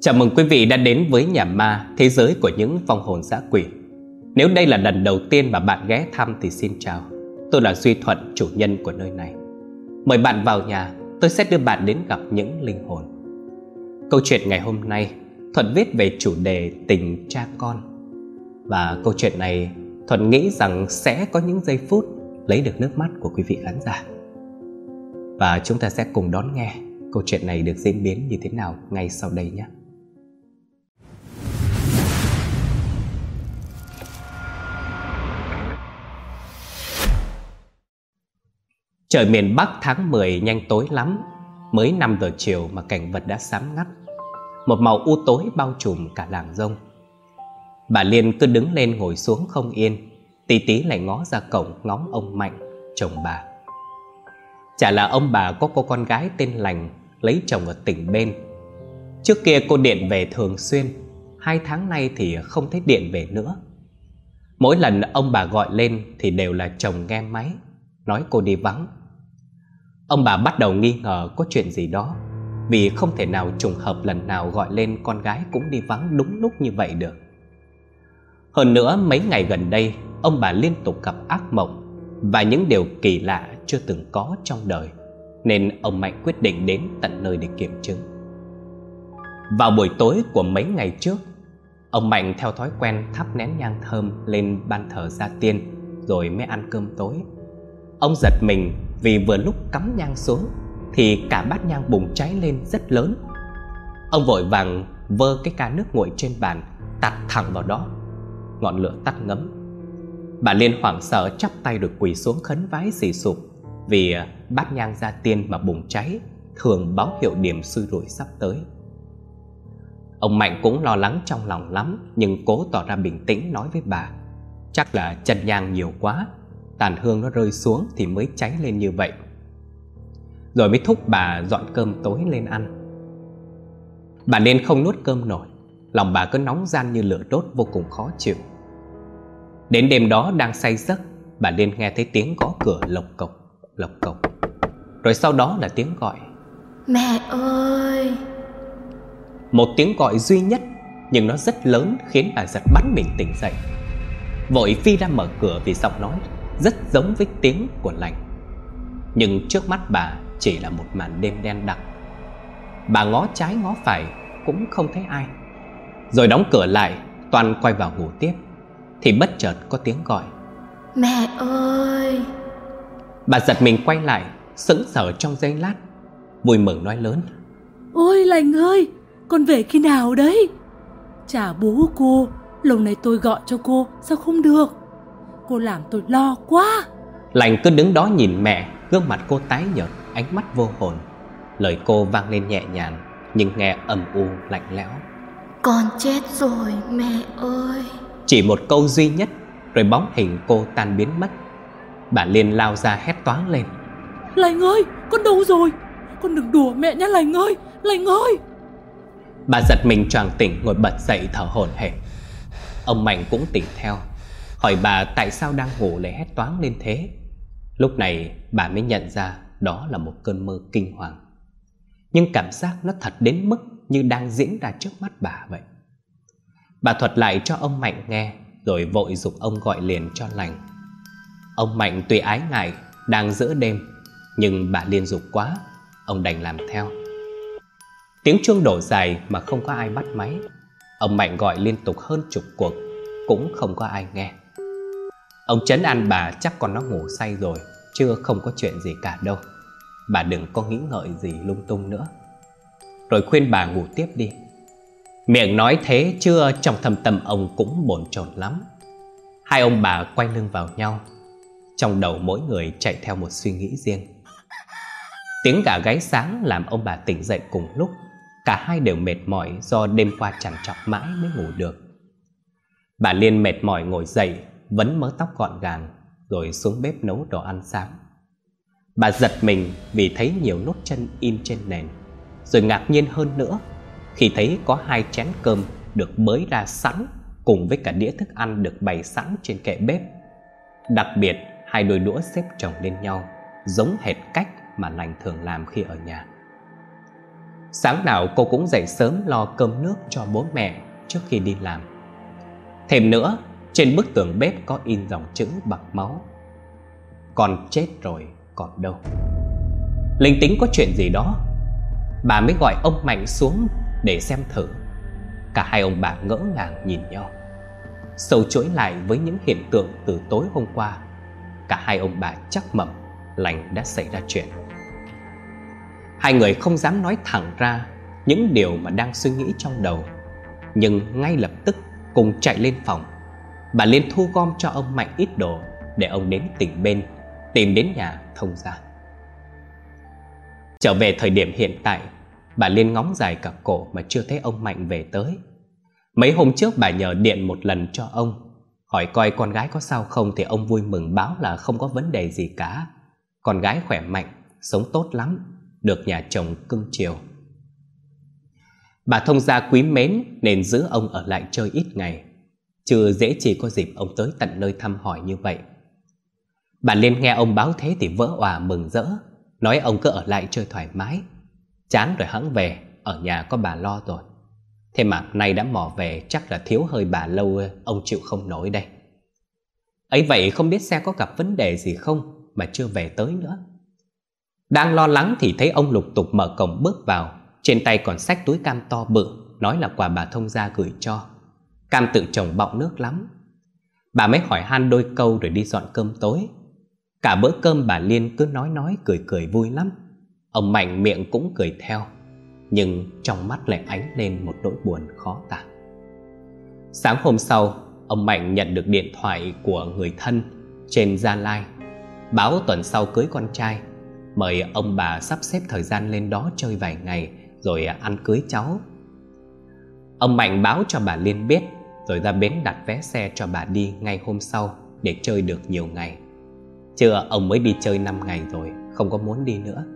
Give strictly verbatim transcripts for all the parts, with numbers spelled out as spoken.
Chào mừng quý vị đã đến với Nhà Ma, thế giới của những vong hồn dã quỷ. Nếu đây là lần đầu tiên mà bạn ghé thăm thì xin chào. Tôi là Duy Thuận, chủ nhân của nơi này. Mời bạn vào nhà, tôi sẽ đưa bạn đến gặp những linh hồn. Câu chuyện ngày hôm nay, Thuận viết về chủ đề tình cha con. Và câu chuyện này, Thuận nghĩ rằng sẽ có những giây phút lấy được nước mắt của quý vị khán giả. Và chúng ta sẽ cùng đón nghe câu chuyện này được diễn biến như thế nào ngay sau đây nhé. Trời miền Bắc tháng mười nhanh tối lắm. Mới năm giờ chiều mà cảnh vật đã xám ngắt. Một màu u tối bao trùm cả làng rông. Bà Liên cứ đứng lên ngồi xuống không yên. Tí tí lại ngó ra cổng ngóng ông Mạnh, chồng bà. Chả là ông bà có cô con gái tên Lành, lấy chồng ở tỉnh bên. Trước kia cô điện về thường xuyên, hai tháng nay thì không thấy điện về nữa. Mỗi lần ông bà gọi lên thì đều là chồng nghe máy, nói cô đi vắng. Ông bà bắt đầu nghi ngờ có chuyện gì đó, vì không thể nào trùng hợp lần nào gọi lên con gái cũng đi vắng đúng lúc như vậy được. Hơn nữa mấy ngày gần đây, ông bà liên tục gặp ác mộng và những điều kỳ lạ chưa từng có trong đời, nên ông Mạnh quyết định đến tận nơi để kiểm chứng. Vào buổi tối của mấy ngày trước, ông Mạnh theo thói quen thắp nén nhang thơm lên ban thờ gia tiên rồi mới ăn cơm tối. Ông giật mình vì vừa lúc cắm nhang xuống thì cả bát nhang bùng cháy lên rất lớn. Ông vội vàng vơ cái ca nước nguội trên bàn tạt thẳng vào đó. Ngọn lửa tắt ngấm. Bà Liên hoảng sợ chắp tay rồi quỳ xuống khấn vái xì sụp, vì bát nhang gia tiên mà bùng cháy thường báo hiệu điểm xui rủi sắp tới. Ông Mạnh cũng lo lắng trong lòng lắm, nhưng cố tỏ ra bình tĩnh nói với bà, chắc là chân nhang nhiều quá, tàn hương nó rơi xuống thì mới cháy lên như vậy. Rồi mới thúc bà dọn cơm tối lên ăn. Bà Liên không nuốt cơm nổi, lòng bà cứ nóng ran như lửa đốt, vô cùng khó chịu. Đến đêm đó đang say giấc, bà Liên nghe thấy tiếng gõ cửa lộc cộc, lộc cộc. Rồi sau đó là tiếng gọi: Mẹ ơi! Một tiếng gọi duy nhất, nhưng nó rất lớn khiến bà giật bắn mình tỉnh dậy. Vội phi ra mở cửa vì giọng nói rất giống với tiếng của Lành. Nhưng trước mắt bà chỉ là một màn đêm đen đặc. Bà ngó trái ngó phải cũng không thấy ai, rồi đóng cửa lại, toàn quay vào ngủ tiếp. Thì bất chợt có tiếng gọi: Mẹ ơi! Bà giật mình quay lại, sững sờ trong giây lát, vui mừng nói lớn: Ôi Lành ơi, con về khi nào đấy? Chả bố cô, lâu nay tôi gọi cho cô sao không được? Cô làm tôi lo quá. Lành cứ đứng đó nhìn mẹ, gương mặt cô tái nhợt, ánh mắt vô hồn. Lời cô vang lên nhẹ nhàng, nhưng nghe âm u lạnh lẽo: Con chết rồi mẹ ơi! Chỉ một câu duy nhất, rồi bóng hình cô tan biến mất. Bà Liên lao ra hét toáng lên: Lành ơi, con đâu rồi? Con đừng đùa mẹ nhé Lành ơi, Lành ơi! Bà giật mình choàng tỉnh, ngồi bật dậy thở hổn hển. Ông Mạnh cũng tỉnh theo, hỏi bà tại sao đang ngủ lại hét toáng lên thế. Lúc này bà mới nhận ra đó là một cơn mơ kinh hoàng, nhưng cảm giác nó thật đến mức như đang diễn ra trước mắt bà vậy. Bà thuật lại cho ông Mạnh nghe, rồi vội giục ông gọi liền cho Lành. Ông Mạnh tuy ái ngại đang giữa đêm, nhưng bà Liên giục quá, ông đành làm theo. Tiếng chuông đổ dài mà không có ai bắt máy. Ông Mạnh gọi liên tục hơn chục cuộc, cũng không có ai nghe. Ông trấn an bà chắc con nó ngủ say rồi, chưa không có chuyện gì cả đâu, bà đừng có nghĩ ngợi gì lung tung nữa. Rồi khuyên bà ngủ tiếp đi. Miệng nói thế chứ trong thâm tâm ông cũng bồn chồn lắm. Hai ông bà quay lưng vào nhau, trong đầu mỗi người chạy theo một suy nghĩ riêng. Tiếng gà gáy sáng làm ông bà tỉnh dậy cùng lúc. Cả hai đều mệt mỏi do đêm qua trằn trọc mãi mới ngủ được. Bà Liên mệt mỏi ngồi dậy, vấn mớ tóc gọn gàng, rồi xuống bếp nấu đồ ăn sáng. Bà giật mình vì thấy nhiều nốt chân in trên nền, rồi ngạc nhiên hơn nữa khi thấy có hai chén cơm được bới ra sẵn, cùng với cả đĩa thức ăn được bày sẵn trên kệ bếp. Đặc biệt hai đôi đũa xếp chồng lên nhau, giống hệt cách mà Lành thường làm khi ở nhà. Sáng nào cô cũng dậy sớm lo cơm nước cho bố mẹ trước khi đi làm. Thêm nữa, trên bức tường bếp có in dòng chữ bằng máu: con chết rồi còn đâu. Linh tính có chuyện gì đó. Bà mới gọi ông Mạnh xuống để xem thử. Cả hai ông bà ngỡ ngàng nhìn nhau. Sâu chuỗi lại với những hiện tượng từ tối hôm qua, cả hai ông bà chắc mẩm Lành đã xảy ra chuyện. Hai người không dám nói thẳng ra những điều mà đang suy nghĩ trong đầu, nhưng ngay lập tức cùng chạy lên phòng. Bà Liên thu gom cho ông Mạnh ít đồ để ông đến tỉnh bên, tìm đến nhà Thông Gia. Trở về thời điểm hiện tại, bà Liên ngóng dài cả cổ mà chưa thấy ông Mạnh về tới. Mấy hôm trước bà nhờ điện một lần cho ông, hỏi coi con gái có sao không, thì ông vui mừng báo là không có vấn đề gì cả. Con gái khỏe mạnh, sống tốt lắm, được nhà chồng cưng chiều. Bà Thông Gia quý mến nên giữ ông ở lại chơi ít ngày, chứ dễ chỉ có dịp ông tới tận nơi thăm hỏi như vậy. Bà Liên nghe ông báo thế thì vỡ òa mừng rỡ, nói ông cứ ở lại chơi thoải mái, chán rồi hẵng về, ở nhà có bà lo rồi. Thế mà nay đã mò về, chắc là thiếu hơi bà lâu, ông chịu không nổi đây. Ấy vậy không biết xe có gặp vấn đề gì không mà chưa về tới nữa. Đang lo lắng thì thấy ông lục tục mở cổng bước vào, trên tay còn xách túi cam to bự, nói là quà bà Thông Gia gửi cho. Cam tự trồng bọng nước lắm. Bà mới hỏi han đôi câu rồi đi dọn cơm tối. Cả bữa cơm bà Liên cứ nói nói cười cười vui lắm. Ông Mạnh miệng cũng cười theo, nhưng trong mắt lại ánh lên một nỗi buồn khó tả. Sáng hôm sau, ông Mạnh nhận được điện thoại của người thân trên Gia Lai, báo tuần sau cưới con trai, mời ông bà sắp xếp thời gian lên đó chơi vài ngày rồi ăn cưới cháu. Ông Mạnh báo cho bà Liên biết, rồi ra bến đặt vé xe cho bà đi ngay hôm sau để chơi được nhiều ngày. Chứ ông mới đi chơi năm ngày rồi, không có muốn đi nữa.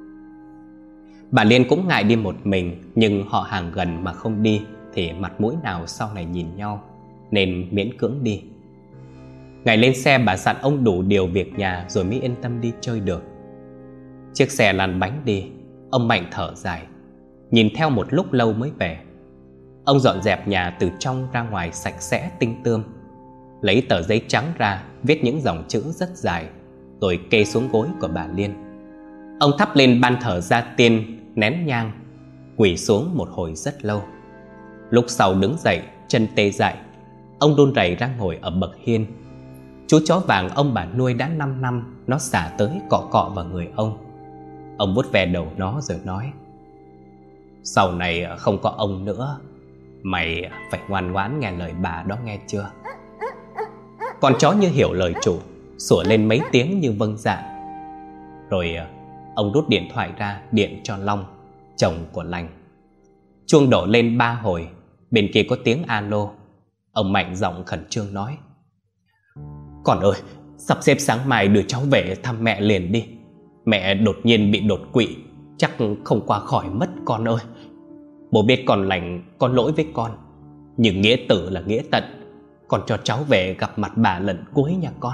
Bà Liên cũng ngại đi một mình, nhưng họ hàng gần mà không đi thì mặt mũi nào sau này nhìn nhau, nên miễn cưỡng đi. Ngày lên xe bà dặn ông đủ điều việc nhà rồi mới yên tâm đi chơi được. Chiếc xe lăn bánh đi, ông Mạnh thở dài, nhìn theo một lúc lâu mới về. Ông dọn dẹp nhà từ trong ra ngoài sạch sẽ tinh tươm, lấy tờ giấy trắng ra viết những dòng chữ rất dài, rồi kê xuống gối của bà Liên. Ông thắp lên ban thờ gia tiên nén nhang, quỳ xuống một hồi rất lâu. Lúc sau đứng dậy, chân tê dại, ông run rẩy ra ngồi ở bậc hiên. Chú chó vàng ông bà nuôi đã năm năm, nó xả tới cọ cọ vào người ông. Ông vuốt ve đầu nó rồi nói: sau này không có ông nữa, mày phải ngoan ngoãn nghe lời bà đó, nghe chưa? Con chó như hiểu lời chủ, sủa lên mấy tiếng như vâng dạ. Rồi ông rút điện thoại ra điện cho Long, chồng của Lành. Chuông đổ lên ba hồi, bên kia có tiếng alo. Ông Mạnh giọng khẩn trương nói: con ơi, sắp xếp sáng mai đưa cháu về thăm mẹ liền đi. Mẹ đột nhiên bị đột quỵ, chắc không qua khỏi mất con ơi. Bố biết con Lành có lỗi với con, nhưng nghĩa tử là nghĩa tận. Con cho cháu về gặp mặt bà lần cuối nha con.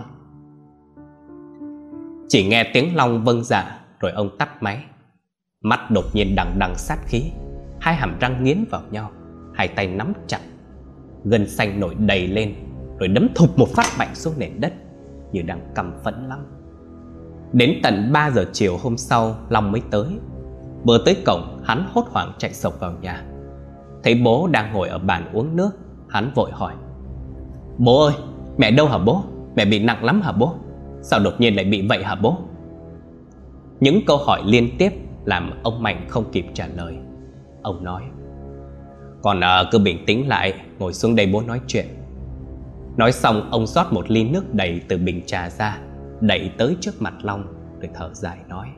Chỉ nghe tiếng Long vâng dạ, rồi ông tắt máy. Mắt đột nhiên đằng đằng sát khí, hai hàm răng nghiến vào nhau, hai tay nắm chặt, gân xanh nổi đầy lên, rồi đấm thụp một phát mạnh xuống nền đất, như đang căm phẫn lắm. Đến tận ba giờ chiều hôm sau, Long mới tới. Vừa tới cổng, hắn hốt hoảng chạy sộc vào nhà. Thấy bố đang ngồi ở bàn uống nước, hắn vội hỏi: bố ơi, mẹ đâu hả bố? Mẹ bị nặng lắm hả bố? Sao đột nhiên lại bị vậy hả bố? Những câu hỏi liên tiếp làm ông Mạnh không kịp trả lời. Ông nói: con à, cứ bình tĩnh lại, ngồi xuống đây bố nói chuyện. Nói xong ông rót một ly nước đầy từ bình trà ra, đẩy tới trước mặt Long, rồi thở dài nói: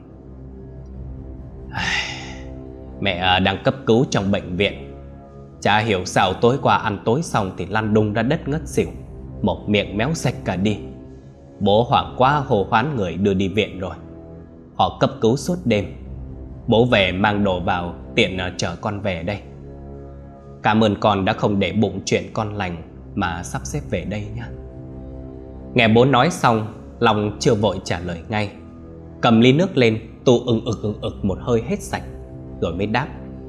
mẹ đang cấp cứu trong bệnh viện. Chả hiểu sao tối qua ăn tối xong thì lăn đùng ra đất ngất xỉu, một miệng méo sạch cả đi. Bố hoảng quá hô hoán người đưa đi viện rồi. Họ cấp cứu suốt đêm. Bố về mang đồ vào tiện chở con về đây. Cảm ơn con đã không để bụng chuyện con Lành mà sắp xếp về đây nhé. Nghe bố nói xong, Long chưa vội trả lời ngay, cầm ly nước lên tu ưng ực ưng ực một hơi hết sạch, rồi mới đáp: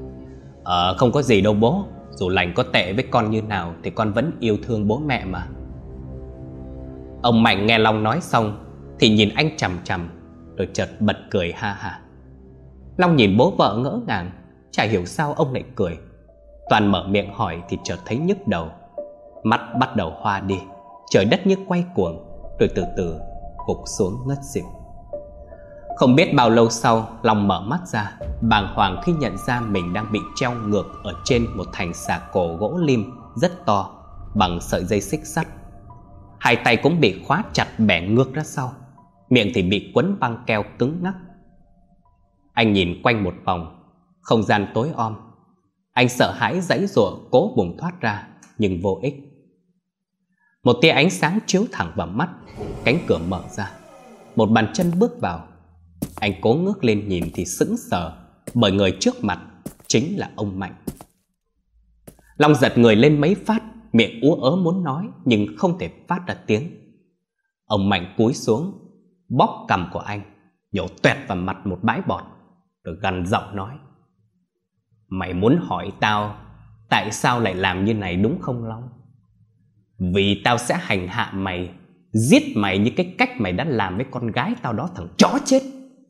Ờ không có gì đâu bố, dù lành có tệ với con như nào thì con vẫn yêu thương bố mẹ mà. Ông Mạnh nghe Long nói xong thì nhìn anh chằm chằm, rồi chợt bật cười ha ha. Long nhìn bố vợ ngỡ ngàng, chả hiểu sao ông lại cười. Toàn mở miệng hỏi thì chợt thấy nhức đầu. Mắt bắt đầu hoa đi, trời đất như quay cuồng, rồi từ từ gục xuống ngất xỉu. Không biết bao lâu sau, Long mở mắt ra, bàng hoàng khi nhận ra mình đang bị treo ngược ở trên một thành xà cổ gỗ lim rất to bằng sợi dây xích sắt. Hai tay cũng bị khóa chặt bẻ ngược ra sau, miệng thì bị quấn băng keo cứng ngắc. Anh nhìn quanh một vòng, không gian tối om. Anh sợ hãi giãy giụa cố vùng thoát ra, nhưng vô ích. Một tia ánh sáng chiếu thẳng vào mắt, cánh cửa mở ra, một bàn chân bước vào. Anh cố ngước lên nhìn thì sững sờ, bởi người trước mặt chính là ông Mạnh. Long giật người lên mấy phát, miệng úa ớ muốn nói nhưng không thể phát ra tiếng. Ông Mạnh cúi xuống, bóp cằm của anh, nhổ toẹt vào mặt một bãi bọt, rồi gằn giọng nói: "Mày muốn hỏi tao tại sao lại làm như này đúng không Long? Vì tao sẽ hành hạ mày, giết mày như cái cách mày đã làm với con gái tao đó, thằng chó chết."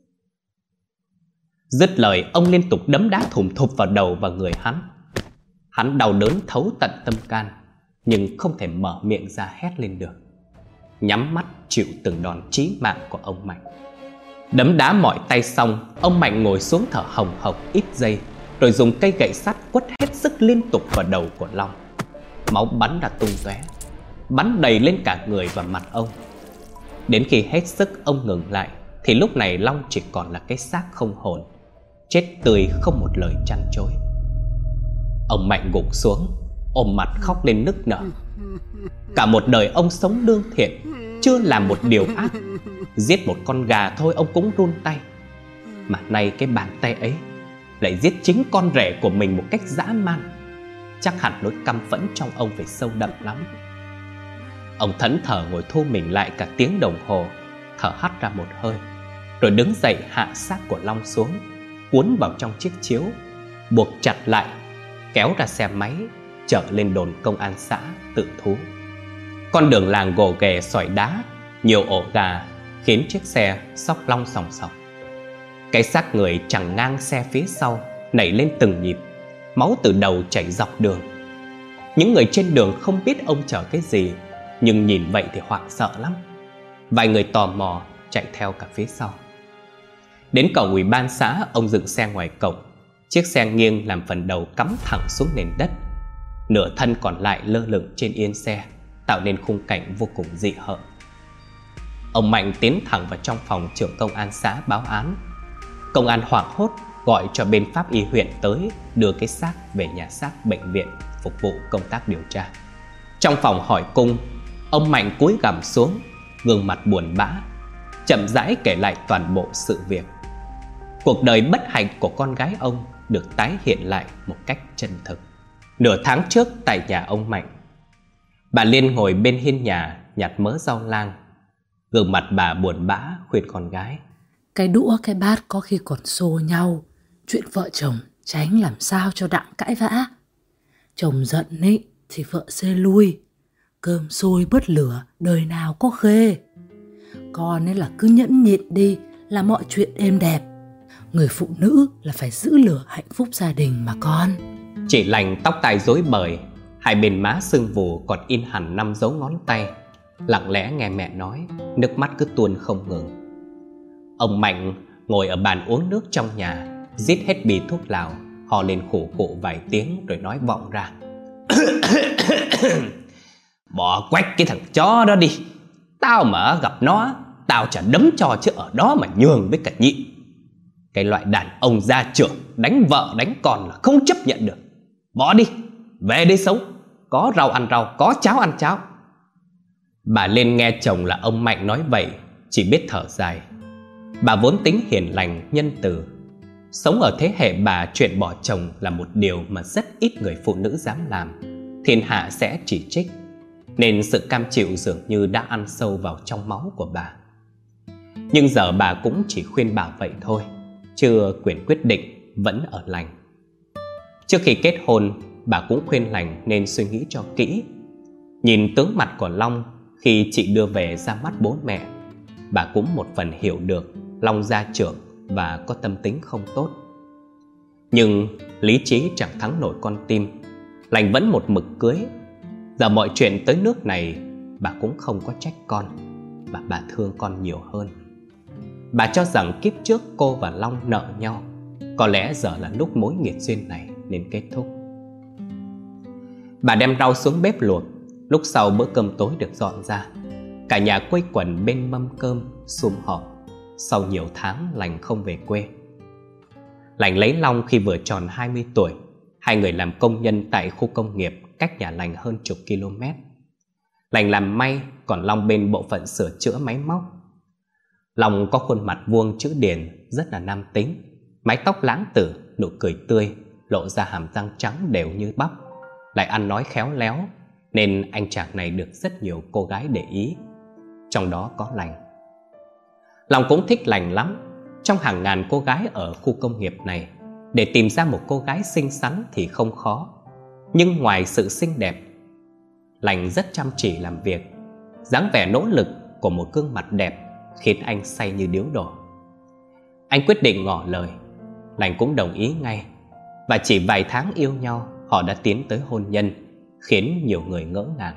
Dứt lời, ông liên tục đấm đá thùm thụp vào đầu và người hắn. Hắn đau đớn thấu tận tâm can, nhưng không thể mở miệng ra hét lên được, nhắm mắt chịu từng đòn chí mạng của ông Mạnh. Đấm đá mỏi tay xong, ông Mạnh ngồi xuống thở hồng hộc ít giây, rồi dùng cây gậy sắt quất hết sức liên tục vào đầu của Long. Máu bắn ra tung tóe, bắn đầy lên cả người và mặt ông. Đến khi hết sức ông ngừng lại, thì lúc này Long chỉ còn là cái xác không hồn, chết tươi không một lời chăn chối. Ông Mạnh gục xuống, ôm mặt khóc lên nức nở. Cả một đời ông sống lương thiện, chưa làm một điều ác. Giết một con gà thôi ông cũng run tay, mà nay cái bàn tay ấy lại giết chính con rể của mình một cách dã man. Chắc hẳn nỗi căm phẫn trong ông phải sâu đậm lắm. Ông thẫn thờ ngồi thu mình lại cả tiếng đồng hồ, thở hắt ra một hơi, rồi đứng dậy hạ xác của Long xuống, cuốn vào trong chiếc chiếu, buộc chặt lại, kéo ra xe máy, chở lên đồn công an xã tự thú. Con đường làng gồ ghề sỏi đá, nhiều ổ gà, khiến chiếc xe xóc long sòng sòng. Cái xác người chằng ngang xe phía sau nảy lên từng nhịp, máu từ đầu chảy dọc đường. Những người trên đường không biết ông chở cái gì, nhưng nhìn vậy thì hoảng sợ lắm. Vài người tò mò chạy theo cả phía sau. Đến cổng ủy ban xã, ông dừng xe ngoài cổng. Chiếc xe nghiêng làm phần đầu cắm thẳng xuống nền đất, nửa thân còn lại lơ lửng trên yên xe, tạo nên khung cảnh vô cùng dị hợm. Ông Mạnh tiến thẳng vào trong phòng trưởng công an xã báo án. Công an hoảng hốt gọi cho bên pháp y huyện tới đưa cái xác về nhà xác bệnh viện phục vụ công tác điều tra. Trong phòng hỏi cung, ông Mạnh cúi gằm xuống, gương mặt buồn bã, chậm rãi kể lại toàn bộ sự việc. Cuộc đời bất hạnh của con gái ông được tái hiện lại một cách chân thực. Nửa tháng trước tại nhà ông Mạnh, bà Liên ngồi bên hiên nhà nhặt mớ rau lang. Gương mặt bà buồn bã khuyên con gái: Cái đũa cái bát có khi còn xô nhau, chuyện vợ chồng tránh làm sao cho đặng cãi vã. Chồng giận ấy thì vợ xê lui, cơm sôi bớt lửa đời nào có khê. Con ấy là cứ nhẫn nhịn đi là mọi chuyện êm đẹp. Người phụ nữ là phải giữ lửa hạnh phúc gia đình mà con. Chị Lành tóc tai rối bời, hai bên má sưng vù còn in hẳn năm dấu ngón tay, lặng lẽ nghe mẹ nói, nước mắt cứ tuôn không ngừng. Ông Mạnh ngồi ở bàn uống nước trong nhà, rít hết bì thuốc lào, ho lên khủ khụ vài tiếng rồi nói vọng ra: Bỏ quách cái thằng chó đó đi. Tao mà gặp nó, tao chả đấm cho chứ ở đó mà nhường với cả nhị. Cái loại đàn ông gia trưởng đánh vợ đánh con là không chấp nhận được. Bỏ đi, về đây sống, có rau ăn rau, có cháo ăn cháo. Bà Liên nghe chồng là ông Mạnh nói vậy, chỉ biết thở dài. Bà vốn tính hiền lành, nhân từ. Sống ở thế hệ bà, chuyện bỏ chồng là một điều mà rất ít người phụ nữ dám làm. Thiên hạ sẽ chỉ trích, nên sự cam chịu dường như đã ăn sâu vào trong máu của bà. Nhưng giờ bà cũng chỉ khuyên bảo vậy thôi, chưa quyền quyết định vẫn ở Lành. Trước khi kết hôn, bà cũng khuyên Lành nên suy nghĩ cho kỹ. Nhìn tướng mặt của Long khi chị đưa về ra mắt bố mẹ, bà cũng một phần hiểu được Long gia trưởng và có tâm tính không tốt. Nhưng lý trí chẳng thắng nổi con tim, Lành vẫn một mực cưới. Giờ mọi chuyện tới nước này, bà cũng không có trách con, và bà thương con nhiều hơn. Bà cho rằng kiếp trước cô và Long nợ nhau, có lẽ giờ là lúc mối nghiệt duyên này nên kết thúc. Bà đem rau xuống bếp luộc. Lúc sau bữa cơm tối được dọn ra, cả nhà quây quần bên mâm cơm sum họp. Sau nhiều tháng Lành không về quê. Lành lấy Long khi vừa tròn hai mươi tuổi. Hai người làm công nhân tại khu công nghiệp cách nhà Lành hơn chục km. Lành làm may, còn Long bên bộ phận sửa chữa máy móc. Long có khuôn mặt vuông chữ điển, rất là nam tính. Mái tóc lãng tử, nụ cười tươi, lộ ra hàm răng trắng đều như bắp. Lại ăn nói khéo léo, nên anh chàng này được rất nhiều cô gái để ý, trong đó có Lành. Long cũng thích Lành lắm. Trong hàng ngàn cô gái ở khu công nghiệp này, để tìm ra một cô gái xinh xắn thì không khó. Nhưng ngoài sự xinh đẹp, Lành rất chăm chỉ làm việc. Dáng vẻ nỗ lực của một gương mặt đẹp khiến anh say như điếu đổ. Anh quyết định ngỏ lời. Lành cũng đồng ý ngay. Và chỉ vài tháng yêu nhau, họ đã tiến tới hôn nhân, khiến nhiều người ngỡ ngàng.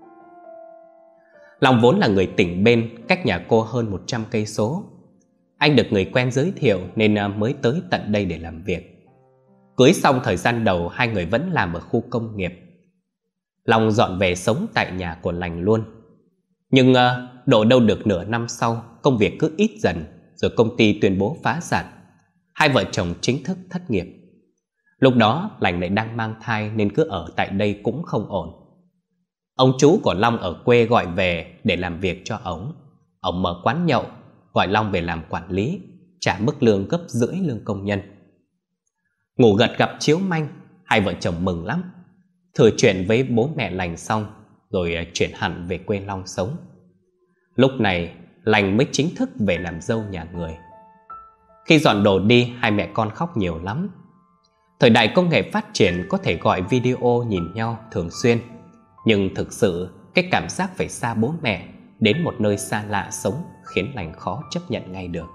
Long vốn là người tỉnh bên, cách nhà cô hơn một trăm cây số. Anh được người quen giới thiệu nên mới tới tận đây để làm việc. Cưới xong thời gian đầu, hai người vẫn làm ở khu công nghiệp. Long dọn về sống tại nhà của Lành luôn. Nhưng uh, độ đâu được nửa năm sau, công việc cứ ít dần, rồi công ty tuyên bố phá sản. Hai vợ chồng chính thức thất nghiệp. Lúc đó Lành lại đang mang thai nên cứ ở tại đây cũng không ổn. Ông chú của Long ở quê gọi về để làm việc cho ổng. Ổng mở quán nhậu, gọi Long về làm quản lý, trả mức lương gấp rưỡi lương công nhân. Ngủ gật gặp chiếu manh, hai vợ chồng mừng lắm. Thừa chuyện với bố mẹ Lành xong, rồi chuyển hẳn về quê Long sống. Lúc này Lành mới chính thức về làm dâu nhà người. Khi dọn đồ đi, hai mẹ con khóc nhiều lắm. Thời đại công nghệ phát triển, có thể gọi video nhìn nhau thường xuyên. Nhưng thực sự cái cảm giác phải xa bố mẹ, đến một nơi xa lạ sống, khiến Lành khó chấp nhận ngay được.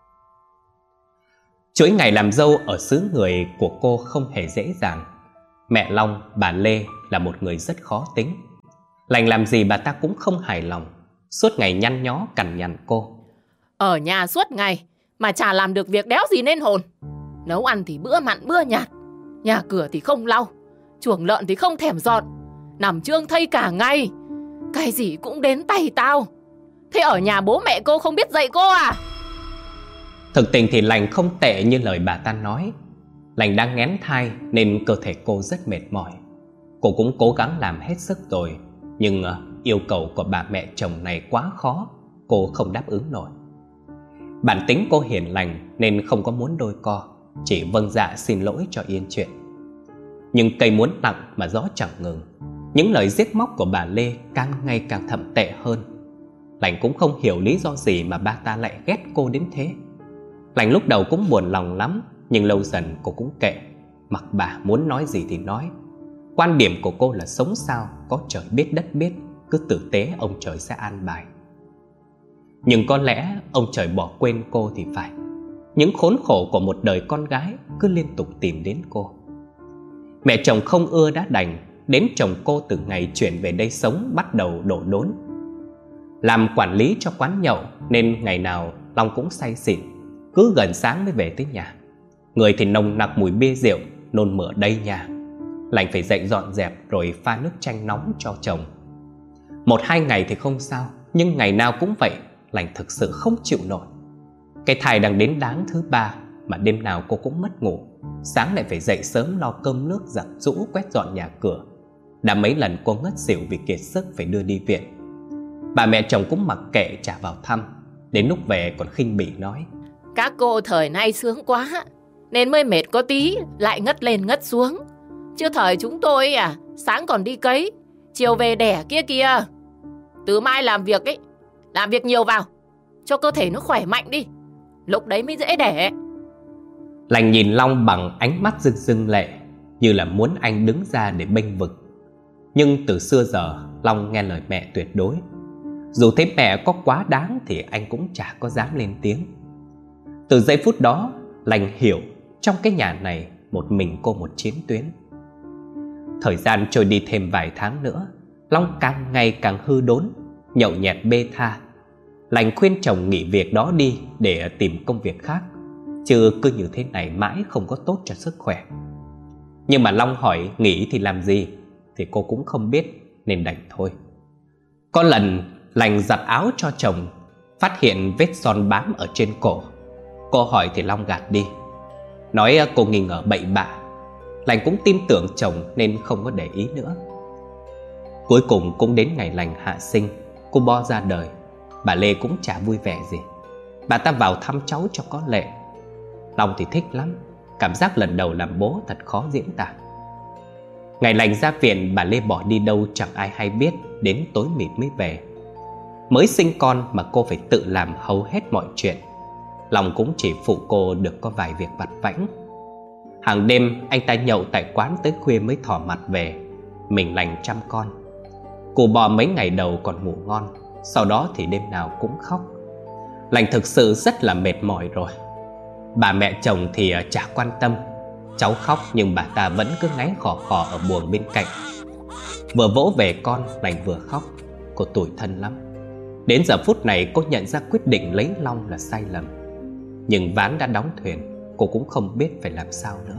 Chuỗi ngày làm dâu ở xứ người của cô không hề dễ dàng. Mẹ Long, bà Lê, là một người rất khó tính. Lành làm gì bà ta cũng không hài lòng, suốt ngày nhăn nhó cằn nhằn cô. Ở nhà suốt ngày mà chả làm được việc đéo gì nên hồn. Nấu ăn thì bữa mặn bữa nhạt, nhà cửa thì không lau, chuồng lợn thì không thèm dọn, nằm trương thây cả ngày. Cái gì cũng đến tay tao. Thế ở nhà bố mẹ cô không biết dạy cô à? Thực tình thì Lành không tệ như lời bà ta nói. Lành đang nghén thai nên cơ thể cô rất mệt mỏi. Cô cũng cố gắng làm hết sức rồi, nhưng uh, yêu cầu của bà mẹ chồng này quá khó, cô không đáp ứng nổi. Bản tính cô hiền lành nên không có muốn đôi co, chỉ vâng dạ xin lỗi cho yên chuyện. Nhưng cây muốn nặng mà gió chẳng ngừng. Những lời giết móc của bà Lê càng ngày càng thậm tệ hơn. Lành cũng không hiểu lý do gì mà ba ta lại ghét cô đến thế. Lành lúc đầu cũng buồn lòng lắm, nhưng lâu dần cô cũng kệ, mặc bà muốn nói gì thì nói. Quan điểm của cô là sống sao có trời biết đất biết, cứ tử tế ông trời sẽ an bài. Nhưng có lẽ ông trời bỏ quên cô thì phải. Những khốn khổ của một đời con gái cứ liên tục tìm đến cô. Mẹ chồng không ưa đã đành, đến chồng cô từ ngày chuyển về đây sống bắt đầu đổ đốn. Làm quản lý cho quán nhậu nên ngày nào Long cũng say xỉn, cứ gần sáng mới về tới nhà. Người thì nồng nặc mùi bia rượu, nôn mửa đầy nhà. Lành phải dậy dọn dẹp rồi pha nước chanh nóng cho chồng. Một hai ngày thì không sao, nhưng ngày nào cũng vậy, Lành thực sự không chịu nổi. Cái thai đang đến tháng thứ ba mà đêm nào cô cũng mất ngủ, sáng lại phải dậy sớm lo cơm nước, giặt giũ, quét dọn nhà cửa. Đã mấy lần cô ngất xỉu vì kiệt sức phải đưa đi viện. Bà mẹ chồng cũng mặc kệ trả vào thăm, đến lúc về còn khinh bỉ nói: Các cô thời nay sướng quá, nên mới mệt có tí lại ngất lên ngất xuống. Chứ thời chúng tôi à, sáng còn đi cấy, chiều về đẻ kia kìa. Từ mai làm việc ấy, làm việc nhiều vào, cho cơ thể nó khỏe mạnh đi, lúc đấy mới dễ đẻ. Lành nhìn Long bằng ánh mắt rưng rưng lệ, như là muốn anh đứng ra để bênh vực. Nhưng từ xưa giờ Long nghe lời mẹ tuyệt đối. Dù thấy mẹ có quá đáng thì anh cũng chả có dám lên tiếng. Từ giây phút đó Lành hiểu trong cái nhà này một mình cô một chiến tuyến. Thời gian trôi đi thêm vài tháng nữa, Long càng ngày càng hư đốn, nhậu nhẹt bê tha. Lành khuyên chồng nghỉ việc đó đi để tìm công việc khác, chứ cứ như thế này mãi không có tốt cho sức khỏe. Nhưng mà Long hỏi nghỉ thì làm gì thì cô cũng không biết, nên đành thôi. Có lần Lành giặt áo cho chồng, phát hiện vết son bám ở trên cổ. Cô hỏi thì Long gạt đi, nói cô nghi ngờ bậy bạ. Lành cũng tin tưởng chồng nên không có để ý nữa. Cuối cùng cũng đến ngày Lành hạ sinh, cô Bo ra đời. Bà Lê cũng chả vui vẻ gì. Bà ta vào thăm cháu cho có lệ. Long thì thích lắm, cảm giác lần đầu làm bố thật khó diễn tả. Ngày Lành ra viện, bà Lê bỏ đi đâu chẳng ai hay biết, đến tối mịt mới về. Mới sinh con mà cô phải tự làm hầu hết mọi chuyện. Long cũng chỉ phụ cô được có vài việc vặt vãnh. Hàng đêm anh ta nhậu tại quán tới khuya mới thỏ mặt về. Mình Lành chăm con. Cụ Bò mấy ngày đầu còn ngủ ngon, sau đó thì đêm nào cũng khóc. Lành thực sự rất là mệt mỏi rồi. Bà mẹ chồng thì chả quan tâm. Cháu khóc nhưng bà ta vẫn cứ ngáy khò khò ở buồng bên cạnh. Vừa vỗ về con, Lành vừa khóc. Cô tủi thân lắm. Đến giờ phút này cô nhận ra quyết định lấy Long là sai lầm. Nhưng ván đã đóng thuyền, cô cũng không biết phải làm sao nữa.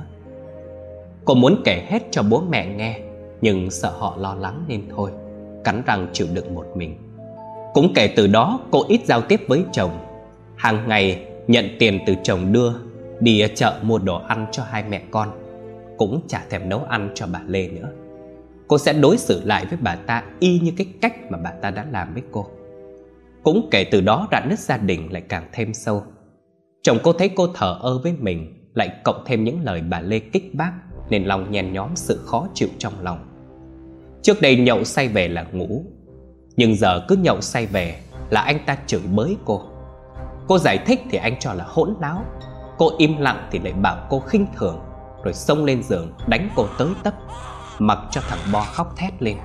Cô muốn kể hết cho bố mẹ nghe, nhưng sợ họ lo lắng nên thôi, cắn răng chịu đựng một mình. Cũng kể từ đó cô ít giao tiếp với chồng. Hàng ngày nhận tiền từ chồng đưa, đi chợ mua đồ ăn cho hai mẹ con. Cũng chả thèm nấu ăn cho bà Lê nữa. Cô sẽ đối xử lại với bà ta y như cái cách mà bà ta đã làm với cô. Cũng kể từ đó rạn nứt gia đình lại càng thêm sâu. Chồng cô thấy cô thờ ơ với mình, lại cộng thêm những lời bà Lê kích bác, nên Long nhen nhóm sự khó chịu trong lòng. Trước đây nhậu say về là ngủ, nhưng giờ cứ nhậu say về là anh ta chửi bới cô. Cô giải thích thì anh cho là hỗn láo. Cô im lặng thì lại bảo cô khinh thường, rồi xông lên giường đánh cô tới tấp, mặc cho thằng Bo khóc thét lên.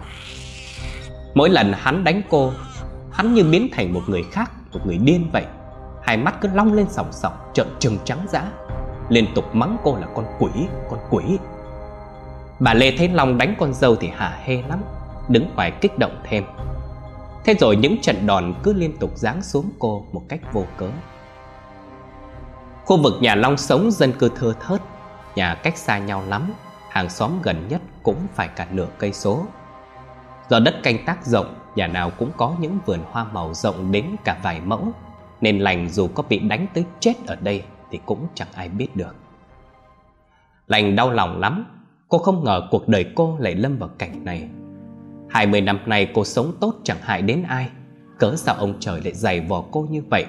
Mỗi lần hắn đánh cô, hắn như biến thành một người khác, một người điên vậy. Hai mắt cứ long lên sòng sọc, trợn trừng trắng dã, liên tục mắng cô là con quỷ, con quỷ. Bà Lê thấy Long đánh con dâu thì hả hê lắm, đứng ngoài kích động thêm. Thế rồi những trận đòn cứ liên tục giáng xuống cô một cách vô cớ. Khu vực nhà Long sống dân cư thưa thớt, nhà cách xa nhau lắm, hàng xóm gần nhất cũng phải cả nửa cây số. Do đất canh tác rộng, nhà nào cũng có những vườn hoa màu rộng đến cả vài mẫu, nên Lành dù có bị đánh tới chết ở đây thì cũng chẳng ai biết được. Lành đau lòng lắm. Cô không ngờ cuộc đời cô lại lâm vào cảnh này. Hai mươi năm nay cô sống tốt chẳng hại đến ai, cớ sao ông trời lại giày vò cô như vậy?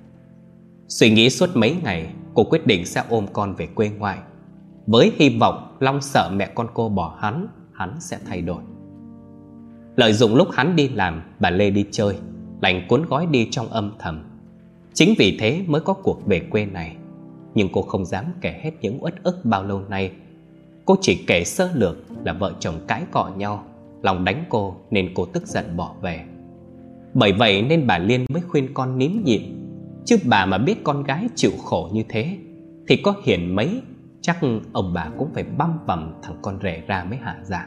Suy nghĩ suốt mấy ngày, cô quyết định sẽ ôm con về quê ngoại, với hy vọng Long sợ mẹ con cô bỏ hắn, hắn sẽ thay đổi. Lợi dụng lúc hắn đi làm, bà Lê đi chơi, Lành cuốn gói đi trong âm thầm. Chính vì thế mới có cuộc về quê này. Nhưng cô không dám kể hết những uất ức bao lâu nay. Cô chỉ kể sơ lược là vợ chồng cãi cọ nhau, Long đánh cô nên cô tức giận bỏ về. Bởi vậy nên bà Liên mới khuyên con nín nhịn. Chứ bà mà biết con gái chịu khổ như thế thì có hiền mấy, chắc ông bà cũng phải băm vằm thằng con rể ra mới hạ dạ.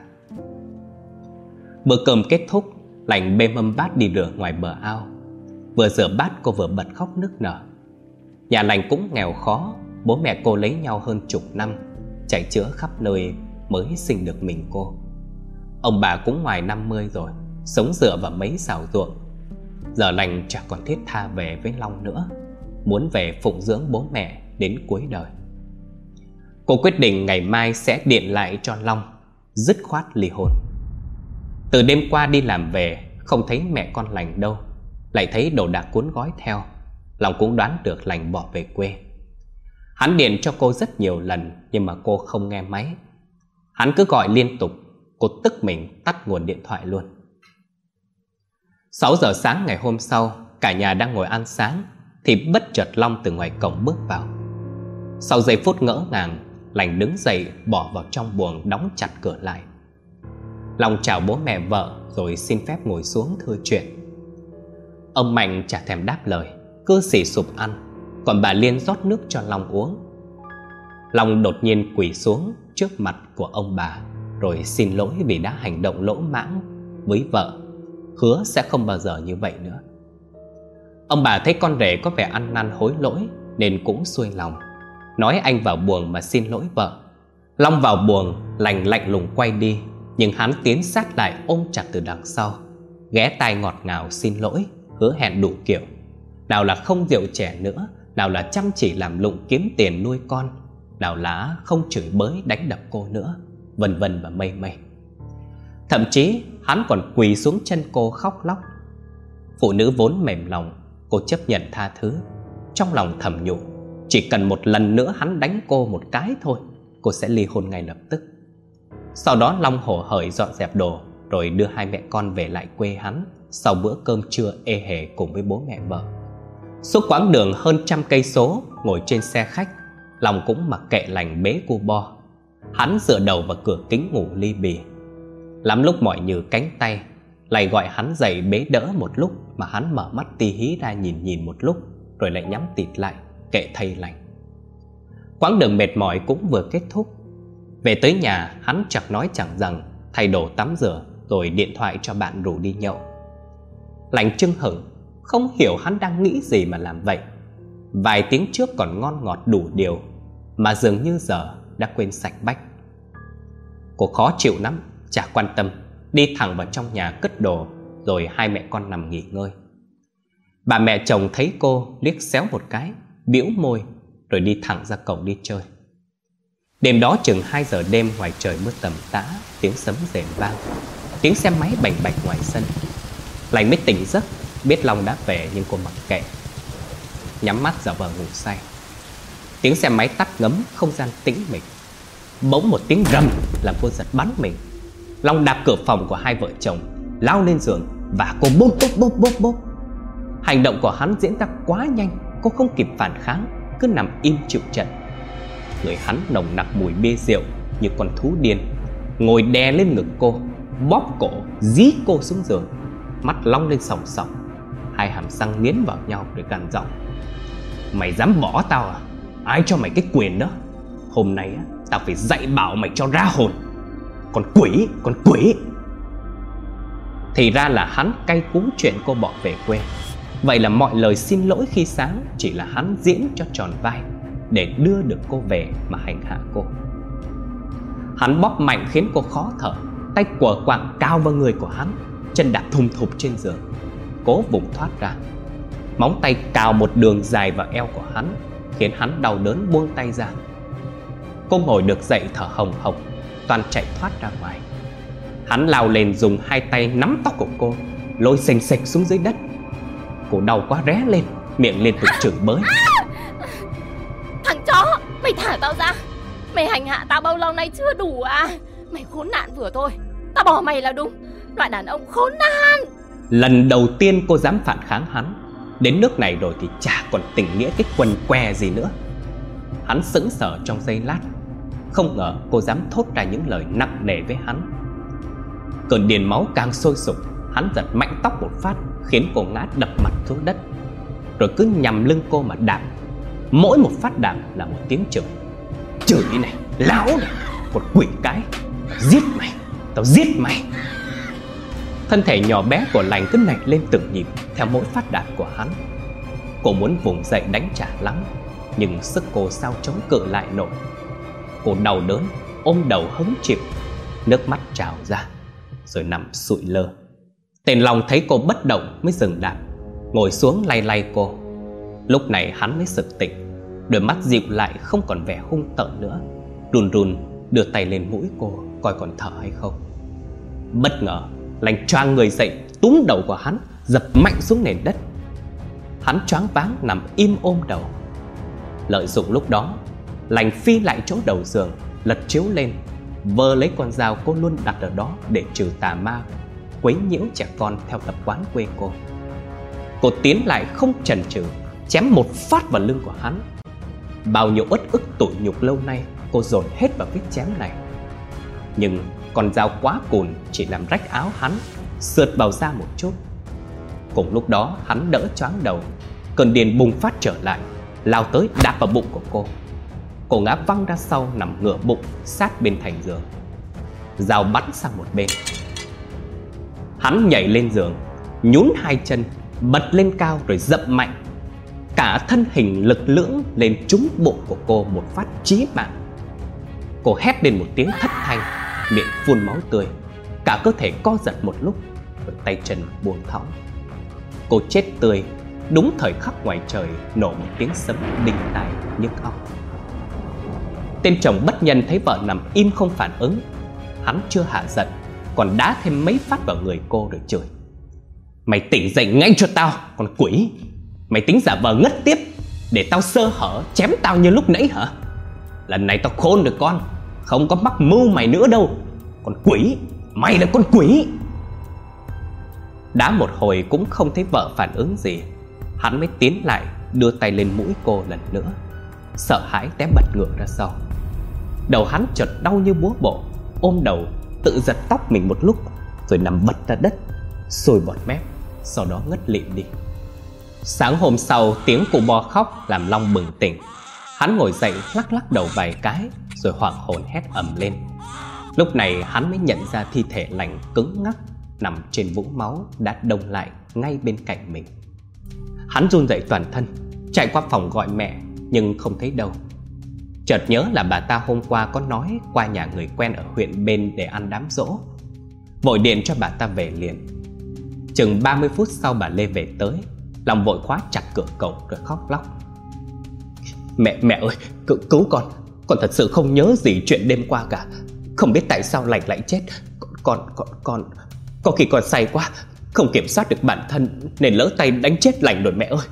Bữa cơm kết thúc, Lành bê mâm bát đi rửa ngoài bờ ao. Vừa rửa bát cô vừa bật khóc nức nở. Nhà Lành cũng nghèo khó, bố mẹ cô lấy nhau hơn chục năm, chạy chữa khắp nơi mới sinh được mình cô. Ông bà cũng ngoài năm mươi rồi, sống dựa vào mấy xào ruộng. Giờ Lành chẳng còn thiết tha về với Long nữa, muốn về phụng dưỡng bố mẹ đến cuối đời. Cô quyết định ngày mai sẽ điện lại cho Long, dứt khoát ly hôn. Từ đêm qua đi làm về, không thấy mẹ con Lành đâu, lại thấy đồ đạc cuốn gói theo. Long cũng đoán được Lành bỏ về quê. Hắn điện cho cô rất nhiều lần, nhưng mà cô không nghe máy. Hắn cứ gọi liên tục. Cô tức mình tắt nguồn điện thoại luôn. Sáu giờ sáng ngày hôm sau, cả nhà đang ngồi ăn sáng thì bất chợt Long từ ngoài cổng bước vào. Sau giây phút ngỡ ngàng, Lành đứng dậy bỏ vào trong buồng, đóng chặt cửa lại. Long chào bố mẹ vợ rồi xin phép ngồi xuống thưa chuyện. Ông Mạnh chả thèm đáp lời, cứ xì sụp ăn. Còn bà Liên rót nước cho Long uống. Long đột nhiên quỳ xuống trước mặt của ông bà, rồi xin lỗi vì đã hành động lỗ mãng với vợ, hứa sẽ không bao giờ như vậy nữa. Ông bà thấy con rể có vẻ ăn năn hối lỗi nên cũng xuôi lòng, nói anh vào buồng mà xin lỗi vợ. Long vào buồng, Lành lạnh lùng quay đi, nhưng hắn tiến sát lại ôm chặt từ đằng sau, ghé tai ngọt ngào xin lỗi, hứa hẹn đủ kiểu. Nào là không rượu chè nữa, nào là chăm chỉ làm lụng kiếm tiền nuôi con, nào là không chửi bới đánh đập cô nữa, vân vân và mây mây. Thậm chí hắn còn quỳ xuống chân cô khóc lóc. Phụ nữ vốn mềm lòng, cô chấp nhận tha thứ, trong lòng thầm nhủ chỉ cần một lần nữa hắn đánh cô một cái thôi, cô sẽ ly hôn ngay lập tức. Sau đó Long hổ hởi dọn dẹp đồ, rồi đưa hai mẹ con về lại quê hắn sau bữa cơm trưa ê hề cùng với bố mẹ vợ. Suốt quãng đường hơn trăm cây số, ngồi trên xe khách, Long cũng mặc kệ Lành bế cu bo. Hắn dựa đầu vào cửa kính ngủ li bì. Lắm lúc mỏi như cánh tay, lại gọi hắn dậy bế đỡ một lúc, mà hắn mở mắt tí hí ra nhìn nhìn một lúc, rồi lại nhắm tịt lại, kệ thầy Lành. Quãng đường mệt mỏi cũng vừa kết thúc. Về tới nhà, hắn chẳng nói chẳng rằng, thay đồ tắm rửa, rồi điện thoại cho bạn rủ đi nhậu. Lành chưng hửng, không hiểu hắn đang nghĩ gì mà làm vậy. Vài tiếng trước còn ngon ngọt đủ điều, mà dường như giờ đã quên sạch bách. Cô khó chịu lắm, chả quan tâm, đi thẳng vào trong nhà cất đồ, rồi hai mẹ con nằm nghỉ ngơi. Bà mẹ chồng thấy cô liếc xéo một cái, bĩu môi, rồi đi thẳng ra cổng đi chơi. Đêm đó chừng hai giờ đêm, ngoài trời mưa tầm tã, tiếng sấm rền vang, tiếng xe máy bành bạch ngoài sân. Lành mới tỉnh giấc, biết Long đã về nhưng cô mặc kệ, nhắm mắt giả vờ ngủ say. Tiếng xe máy tắt ngấm, không gian tĩnh mịch. Bỗng một tiếng rầm làm cô giật bắn mình. Long đạp cửa phòng của hai vợ chồng, lao lên giường và cô bốp bốp bốp bốp bốp. Hành động của hắn diễn ra quá nhanh, cô không kịp phản kháng, cứ nằm im chịu trận. Người hắn nồng nặc mùi bia rượu như con thú điên, ngồi đè lên ngực cô, bóp cổ, dí cô xuống giường. Mắt long lên sòng sòng, hai hàm răng nghiến vào nhau rồi gằn giọng: "Mày dám bỏ tao à? Ai cho mày cái quyền đó? Hôm nay á, tao phải dạy bảo mày cho ra hồn. Con quỷ, con quỷ!" Thì ra là hắn cay cú chuyện cô bỏ về quê. Vậy là mọi lời xin lỗi khi sáng chỉ là hắn diễn cho tròn vai, để đưa được cô về mà hành hạ cô. Hắn bóp mạnh khiến cô khó thở, tay quờ quạng cao vào người của hắn, chân đạp thùng thụp trên giường, cố vùng thoát ra. Móng tay cào một đường dài vào eo của hắn, khiến hắn đau đớn buông tay ra. Cô ngồi được dậy thở hồng hộc, toàn chạy thoát ra ngoài. Hắn lao lên dùng hai tay nắm tóc của cô, lôi xềnh xệch xuống dưới đất. Cô đau quá ré lên, miệng liên tục chửi bới: "Thằng chó, mày thả tao ra! Mày hành hạ tao bao lâu nay chưa đủ à? Mày khốn nạn vừa thôi, tao bỏ mày là đúng. Loại đàn ông khốn nạn!" Lần đầu tiên cô dám phản kháng hắn. Đến nước này rồi thì chả còn tình nghĩa cái quần què gì nữa. Hắn sững sờ trong giây lát, không ngờ cô dám thốt ra những lời nặng nề với hắn. Cơn điên máu càng sôi sục, hắn giật mạnh tóc một phát, khiến cô ngã đập mặt xuống đất, rồi cứ nhằm lưng cô mà đạp. Mỗi một phát đạp là một tiếng chửi: "Chửi này, láo này, một quỷ cái, tao giết mày, tao giết mày." Thân thể nhỏ bé của Lành cứ nảy lên từng nhịp theo mỗi phát đạp của hắn. Cô muốn vùng dậy đánh trả lắm, nhưng sức cô sao chống cự lại nổi. Cô đau đớn, ôm đầu hứng chịu, nước mắt trào ra, rồi nằm sụi lơ. Tên Long thấy cô bất động mới dừng đạp, ngồi xuống lay lay cô. Lúc này hắn mới sực tỉnh, đôi mắt dịu lại không còn vẻ hung tợn nữa, run run đưa tay lên mũi cô coi còn thở hay không. Bất ngờ Lành choàng người dậy, túm đầu của hắn dập mạnh xuống nền đất. Hắn choáng váng nằm im ôm đầu. Lợi dụng lúc đó, Lành phi lại chỗ đầu giường, lật chiếu lên, vơ lấy con dao cô luôn đặt ở đó để trừ tà ma, quấy nhiễu trẻ con theo tập quán quê cô. Cô tiến lại không chần chừ, chém một phát vào lưng của hắn. Bao nhiêu uất ức tủi nhục lâu nay cô dồn hết vào vết chém này. Nhưng con dao quá cùn chỉ làm rách áo hắn, sượt vào da một chút. Cùng lúc đó hắn đỡ choáng đầu, cơn điên bùng phát trở lại, lao tới đạp vào bụng của cô. Cô ngã văng ra sau, nằm ngửa bụng sát bên thành giường. Dao bắn sang một bên. Hắn nhảy lên giường, nhún hai chân, bật lên cao rồi dậm mạnh. Cả thân hình lực lưỡng lên trúng bụng của cô một phát chí mạng. Cô hét lên một tiếng thất thanh, miệng phun máu tươi, cả cơ thể co giật một lúc, rồi tay chân buông thõng. Cô chết tươi đúng thời khắc ngoài trời nổ một tiếng sấm đinh tai nhức óc. Tên chồng bất nhân thấy vợ nằm im không phản ứng, hắn chưa hạ giận, còn đá thêm mấy phát vào người cô rồi chửi: "Mày tỉnh dậy ngay cho tao, con quỷ! Mày tính giả vờ ngất tiếp để tao sơ hở chém tao như lúc nãy hả? Lần này tao khôn rồi con, không có mắc mưu mày nữa đâu. Con quỷ, mày là con quỷ!" Đá một hồi cũng không thấy vợ phản ứng gì, hắn mới tiến lại đưa tay lên mũi cô lần nữa. Sợ hãi té bật ngửa ra sau. Đầu hắn chợt đau như búa bổ, ôm đầu tự giật tóc mình một lúc, rồi nằm bật ra đất, sôi bọt mép, sau đó ngất lịm đi. Sáng hôm sau, tiếng cụ Bo khóc làm Long bừng tỉnh. Hắn ngồi dậy lắc lắc đầu vài cái, rồi hoảng hồn hét ầm lên. Lúc này hắn mới nhận ra thi thể lành cứng ngắc nằm trên vũng máu đã đông lại ngay bên cạnh mình. Hắn run rẩy toàn thân, chạy qua phòng gọi mẹ nhưng không thấy đâu. Chợt nhớ là bà ta hôm qua có nói qua nhà người quen ở huyện bên để ăn đám giỗ, vội điện cho bà ta về liền. Chừng ba mươi phút sau bà Lê về tới, Long vội khóa chặt cửa cổng rồi khóc lóc: Mẹ, mẹ ơi, cứu, cứu con, con thật sự không nhớ gì chuyện đêm qua cả. Không biết tại sao Lành lại chết. Con, con, con, có khi con say quá, không kiểm soát được bản thân nên lỡ tay đánh chết Lành rồi mẹ ơi.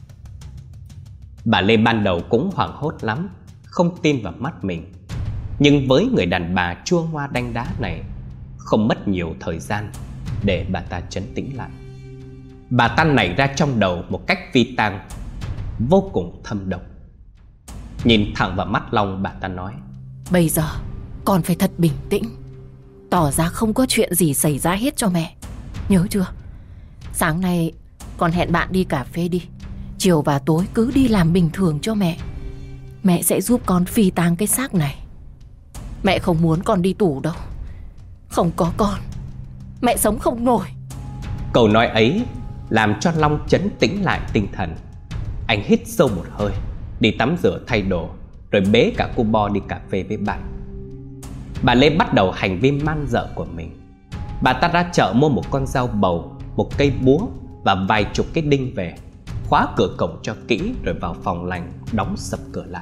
Bà Lê ban đầu cũng hoảng hốt lắm, không tin vào mắt mình. Nhưng với người đàn bà chua ngoa đanh đá này, không mất nhiều thời gian để bà ta trấn tĩnh lại. Bà ta nảy ra trong đầu một cách vi tang vô cùng thâm độc. Nhìn thẳng vào mắt Long, bà ta nói: Bây giờ con phải thật bình tĩnh, tỏ ra không có chuyện gì xảy ra hết cho mẹ. Nhớ chưa? Sáng nay con hẹn bạn đi cà phê đi, chiều và tối cứ đi làm bình thường cho mẹ. Mẹ sẽ giúp con phi tang cái xác này. Mẹ không muốn con đi tù đâu. Không có con, mẹ sống không nổi. Câu nói ấy làm cho Long trấn tĩnh lại tinh thần. Anh hít sâu một hơi, đi tắm rửa thay đồ, rồi bế cả cô Bo đi cà phê với bạn. Bà Lê bắt đầu hành vi man dợ của mình. Bà ta ra chợ mua một con dao bầu, một cây búa và vài chục cái đinh về, khóa cửa cổng cho kỹ rồi vào phòng Lành, đóng sập cửa lại.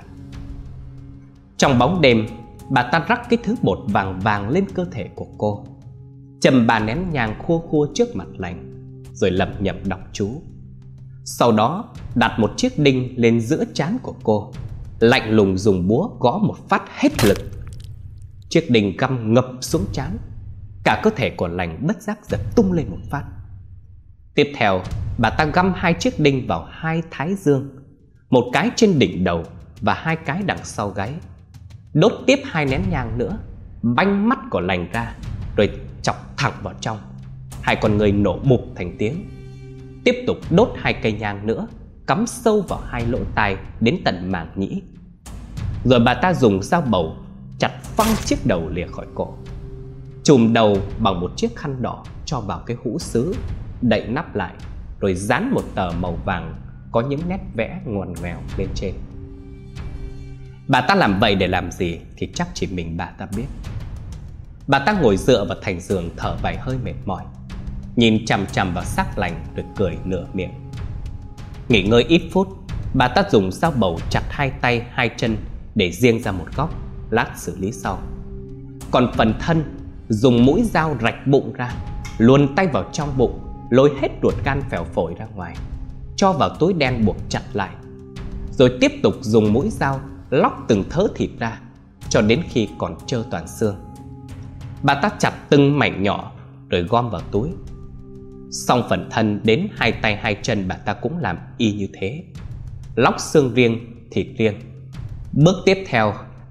Trong bóng đêm, bà ta rắc cái thứ bột vàng vàng lên cơ thể của cô, châm ba nén nhang khua khua trước mặt Lành, rồi lẩm nhẩm đọc chú. Sau đó đặt một chiếc đinh lên giữa trán của cô, lạnh lùng dùng búa gõ một phát hết lực. Chiếc đinh găm ngập xuống trán, cả cơ thể của Lành bất giác giật tung lên một phát. Tiếp theo, bà ta găm hai chiếc đinh vào hai thái dương, một cái trên đỉnh đầu và hai cái đằng sau gáy. Đốt tiếp hai nén nhang nữa, banh mắt của Lành ra, rồi chọc thẳng vào trong. Hai con người nổ bụp thành tiếng. Tiếp tục đốt hai cây nhang nữa, cắm sâu vào hai lỗ tai đến tận màng nhĩ. Rồi bà ta dùng dao bầu chặt phăng chiếc đầu lìa khỏi cổ, chùm đầu bằng một chiếc khăn đỏ cho vào cái hũ sứ, đậy nắp lại, rồi dán một tờ màu vàng có những nét vẽ ngoằn ngoèo lên trên. Bà ta làm vậy để làm gì thì chắc chỉ mình bà ta biết. Bà ta ngồi dựa vào thành giường thở vài hơi mệt mỏi, nhìn chằm chằm vào xác Lành rồi cười nửa miệng. Nghỉ ngơi ít phút, bà ta dùng dao bầu chặt hai tay hai chân để riêng ra một góc, lát xử lý sau. Còn phần thân, dùng mũi dao rạch bụng ra, luồn tay vào trong bụng, lôi hết ruột gan phèo phổi ra ngoài, cho vào túi đen buộc chặt lại. Rồi tiếp tục dùng mũi dao lóc từng thớ thịt ra, cho đến khi còn trơ toàn xương. Bà ta chặt từng mảnh nhỏ rồi gom vào túi. Xong phần thân đến hai tay hai chân, bà ta cũng làm y như thế, lóc xương riêng, thịt riêng. Bước tiếp theo,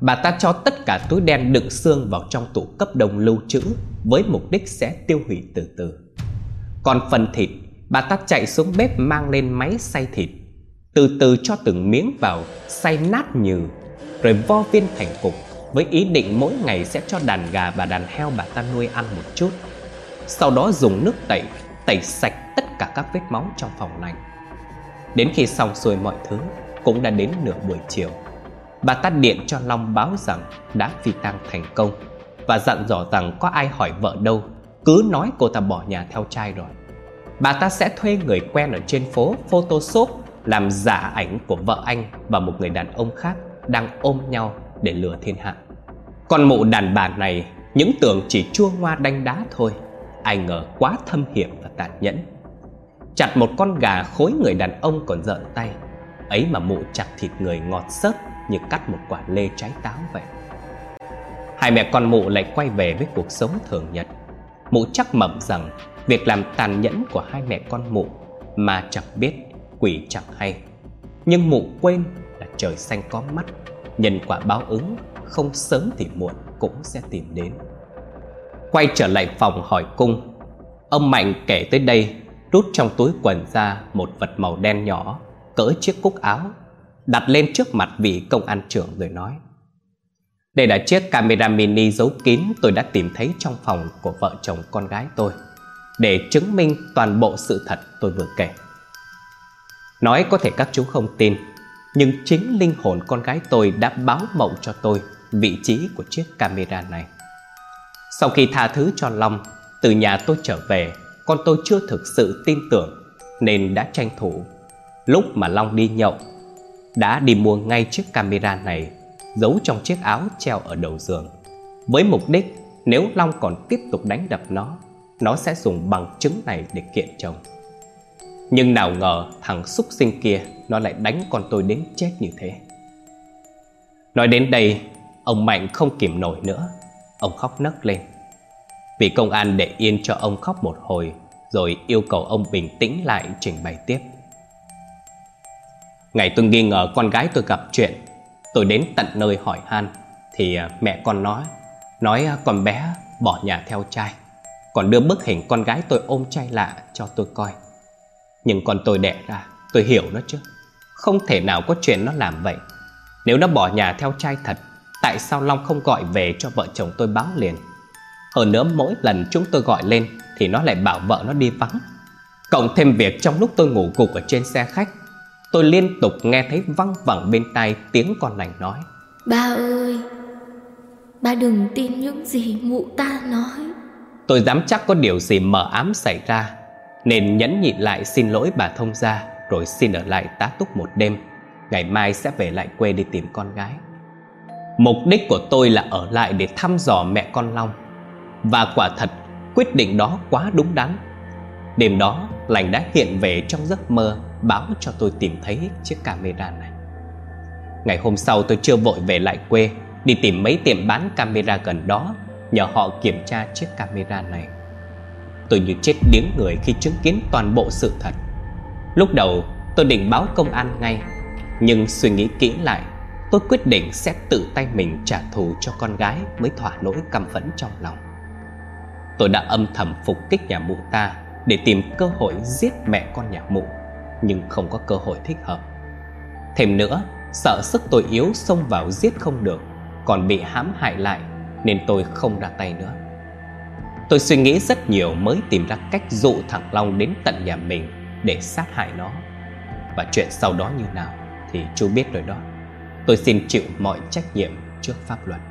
bà ta cho tất cả túi đen đựng xương vào trong tủ cấp đông lưu trữ với mục đích sẽ tiêu hủy từ từ. Còn phần thịt, bà ta chạy xuống bếp mang lên máy xay thịt, từ từ cho từng miếng vào, xay nát nhừ, rồi vo viên thành cục với ý định mỗi ngày sẽ cho đàn gà và đàn heo bà ta nuôi ăn một chút. Sau đó dùng nước tẩy, tẩy sạch tất cả các vết máu trong phòng lạnh. Đến khi xong xuôi mọi thứ, cũng đã đến nửa buổi chiều. Bà ta điện cho Long báo rằng đã phi tang thành công và dặn dò rằng có ai hỏi vợ đâu, cứ nói cô ta bỏ nhà theo trai rồi. Bà ta sẽ thuê người quen ở trên phố Photoshop làm giả ảnh của vợ anh và một người đàn ông khác đang ôm nhau để lừa thiên hạ. Con mụ đàn bà này những tưởng chỉ chua ngoa đánh đá thôi, ai ngờ quá thâm hiểm và tàn nhẫn. Chặt một con gà khối người đàn ông còn rợn tay, ấy mà mụ chặt thịt người ngọt xớt như cắt một quả lê trái táo vậy. Hai mẹ con mụ lại quay về với cuộc sống thường nhật. Mụ chắc mẩm rằng việc làm tàn nhẫn của hai mẹ con mụ mà chẳng biết, quỷ chẳng hay. Nhưng mụ quên là trời xanh có mắt, nhân quả báo ứng không sớm thì muộn cũng sẽ tìm đến. Quay trở lại phòng hỏi cung, ông Mạnh kể tới đây rút trong túi quần ra một vật màu đen nhỏ cỡ chiếc cúc áo, đặt lên trước mặt vị công an trưởng rồi nói: đây là chiếc camera mini giấu kín tôi đã tìm thấy trong phòng của vợ chồng con gái tôi, để chứng minh toàn bộ sự thật tôi vừa kể. Nói có thể các chú không tin, nhưng chính linh hồn con gái tôi đã báo mộng cho tôi vị trí của chiếc camera này. Sau khi tha thứ cho Long, từ nhà tôi trở về, con tôi chưa thực sự tin tưởng nên đã tranh thủ lúc mà Long đi nhậu, đã đi mua ngay chiếc camera này, giấu trong chiếc áo treo ở đầu giường, với mục đích nếu Long còn tiếp tục đánh đập nó, nó sẽ dùng bằng chứng này để kiện chồng. Nhưng nào ngờ thằng xúc sinh kia nó lại đánh con tôi đến chết như thế. Nói đến đây, ông Mạnh không kìm nổi nữa, ông khóc nấc lên. Vị công an để yên cho ông khóc một hồi, rồi yêu cầu ông bình tĩnh lại trình bày tiếp. Ngày tôi nghi ngờ con gái tôi gặp chuyện, tôi đến tận nơi hỏi han, thì mẹ con nói Nói con bé bỏ nhà theo trai, còn đưa bức hình con gái tôi ôm trai lạ cho tôi coi. Nhưng con tôi đẻ ra, tôi hiểu nó chứ, không thể nào có chuyện nó làm vậy. Nếu nó bỏ nhà theo trai thật, tại sao Long không gọi về cho vợ chồng tôi báo liền? Hơn nữa mỗi lần chúng tôi gọi lên thì nó lại bảo vợ nó đi vắng. Cộng thêm việc trong lúc tôi ngủ gục ở trên xe khách, tôi liên tục nghe thấy văng vẳng bên tai tiếng con lành nói: Ba ơi, ba đừng tin những gì mụ ta nói. Tôi dám chắc có điều gì mờ ám xảy ra, nên nhẫn nhịn lại xin lỗi bà thông gia, rồi xin ở lại tá túc một đêm. Ngày mai sẽ về lại quê đi tìm con gái. Mục đích của tôi là ở lại để thăm dò mẹ con Long. Và quả thật, quyết định đó quá đúng đắn. Đêm đó, lành đã hiện về trong giấc mơ, báo cho tôi tìm thấy chiếc camera này. Ngày hôm sau tôi chưa vội về lại quê, đi tìm mấy tiệm bán camera gần đó, nhờ họ kiểm tra chiếc camera này. Tôi như chết điếng người khi chứng kiến toàn bộ sự thật. Lúc đầu tôi định báo công an ngay, nhưng suy nghĩ kỹ lại, tôi quyết định sẽ tự tay mình trả thù cho con gái mới thỏa nỗi căm phẫn trong lòng. Tôi đã âm thầm phục kích nhà mụ ta để tìm cơ hội giết mẹ con nhà mụ, nhưng không có cơ hội thích hợp. Thêm nữa, sợ sức tôi yếu xông vào giết không được, còn bị hãm hại lại, nên tôi không ra tay nữa. Tôi suy nghĩ rất nhiều mới tìm ra cách dụ thằng Long đến tận nhà mình để sát hại nó. Và chuyện sau đó như nào thì chú biết rồi đó. Tôi xin chịu mọi trách nhiệm trước pháp luật.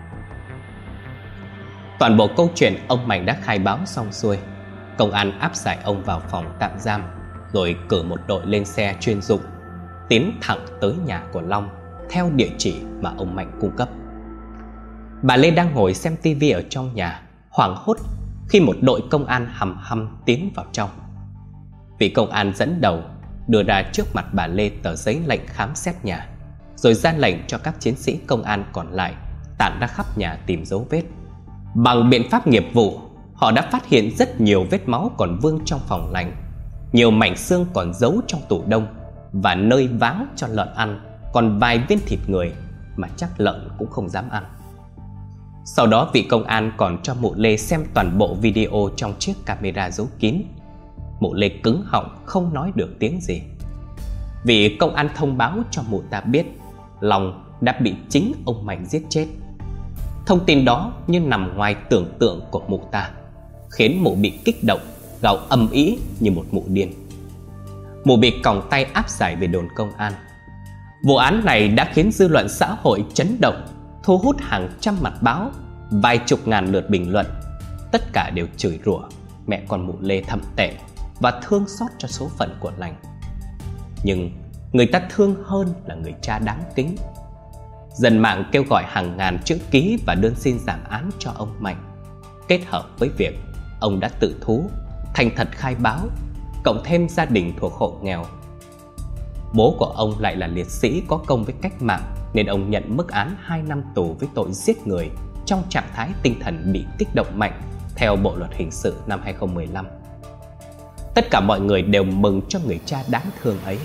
Toàn bộ câu chuyện ông Mạnh đã khai báo xong xuôi. Công an áp giải ông vào phòng tạm giam, rồi cử một đội lên xe chuyên dụng, tiến thẳng tới nhà của Long theo địa chỉ mà ông Mạnh cung cấp. Bà Lê đang ngồi xem tivi ở trong nhà, hoảng hốt khi một đội công an hầm hăm tiến vào trong. Vị công an dẫn đầu đưa ra trước mặt bà Lê tờ giấy lệnh khám xét nhà, rồi ra lệnh cho các chiến sĩ công an còn lại tản ra khắp nhà tìm dấu vết. Bằng biện pháp nghiệp vụ, họ đã phát hiện rất nhiều vết máu còn vương trong phòng lạnh, nhiều mảnh xương còn giấu trong tủ đông, và nơi váng cho lợn ăn còn vài viên thịt người, mà chắc lợn cũng không dám ăn. Sau đó vị công an còn cho mụ Lê xem toàn bộ video trong chiếc camera giấu kín. Mụ Lê cứng họng không nói được tiếng gì. Vị công an thông báo cho mụ ta biết Long đã bị chính ông Mạnh giết chết. Thông tin đó như nằm ngoài tưởng tượng của mụ ta, khiến mụ bị kích động, gào ầm ĩ như một mụ điên. Mụ bị còng tay áp giải về đồn công an. Vụ án này đã khiến dư luận xã hội chấn động, thu hút hàng trăm mặt báo, vài chục ngàn lượt bình luận. Tất cả đều chửi rủa mẹ con mụ Lê thậm tệ và thương xót cho số phận của Lành. Nhưng người ta thương hơn là người cha đáng kính. Dân mạng kêu gọi hàng ngàn chữ ký và đơn xin giảm án cho ông Mạnh, kết hợp với việc ông đã tự thú, thành thật khai báo, cộng thêm gia đình thuộc hộ nghèo. Bố của ông lại là liệt sĩ có công với cách mạng, nên ông nhận mức án hai năm tù với tội giết người trong trạng thái tinh thần bị kích động mạnh theo Bộ luật hình sự năm hai không một lăm. Tất cả mọi người đều mừng cho người cha đáng thương ấy.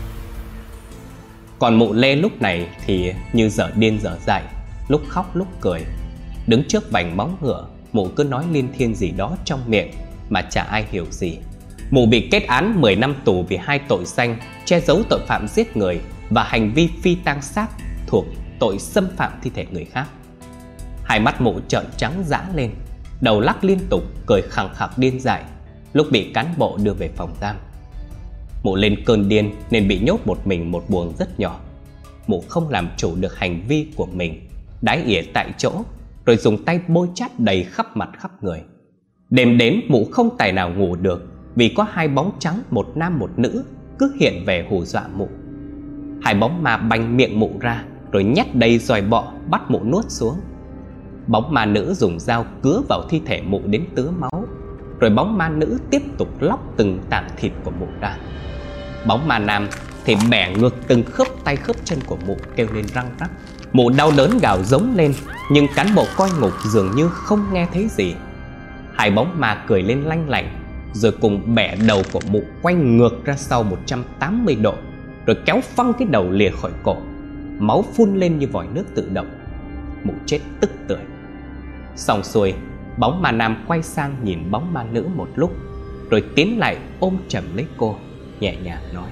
Còn mụ Lê lúc này thì như dở điên dở dại, lúc khóc lúc cười. Đứng trước vành móng ngựa, mụ cứ nói liên thiên gì đó trong miệng mà chả ai hiểu gì. Mụ bị kết án mười năm tù vì hai tội danh che giấu tội phạm giết người và hành vi phi tang xác thuộc tội xâm phạm thi thể người khác. Hai mắt mụ trợn trắng dã lên, đầu lắc liên tục, cười khẳng khặc điên dại lúc bị cán bộ đưa về phòng giam. Mụ lên cơn điên nên bị nhốt một mình một buồng rất nhỏ. Mụ không làm chủ được hành vi của mình, đái ỉa tại chỗ, rồi dùng tay bôi chát đầy khắp mặt khắp người. Đêm đến mụ không tài nào ngủ được, vì có hai bóng trắng, một nam một nữ, cứ hiện về hù dọa mụ. Hai bóng ma banh miệng mụ ra, rồi nhét đầy dòi bọ bắt mụ nuốt xuống. Bóng ma nữ dùng dao cứa vào thi thể mụ đến tứa máu, rồi bóng ma nữ tiếp tục lóc từng tảng thịt của mụ ra. Bóng ma nam thì bẻ ngược từng khớp tay khớp chân của mụ, kêu lên răng rắc. Mụ đau đớn gào giống lên, nhưng cán bộ coi ngục dường như không nghe thấy gì. Hai bóng ma cười lên lanh lảnh, rồi cùng bẻ đầu của mụ quay ngược ra sau một trăm tám mươi độ, rồi kéo phăng cái đầu lìa khỏi cổ. Máu phun lên như vòi nước tự động. Mụ chết tức tưởi. Xong xuôi, bóng ma nam quay sang nhìn bóng ma nữ một lúc, rồi tiến lại ôm chầm lấy cô, nhẹ nhàng nói: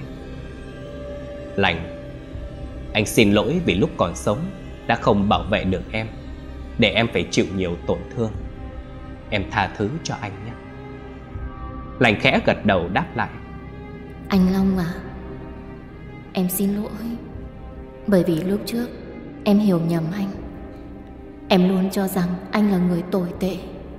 Lành, anh xin lỗi vì lúc còn sống đã không bảo vệ được em, để em phải chịu nhiều tổn thương. Em tha thứ cho anh nhé. Lành khẽ gật đầu đáp lại: Anh Long à, em xin lỗi. Bởi vì lúc trước em hiểu nhầm anh. Em luôn cho rằng anh là người tồi tệ.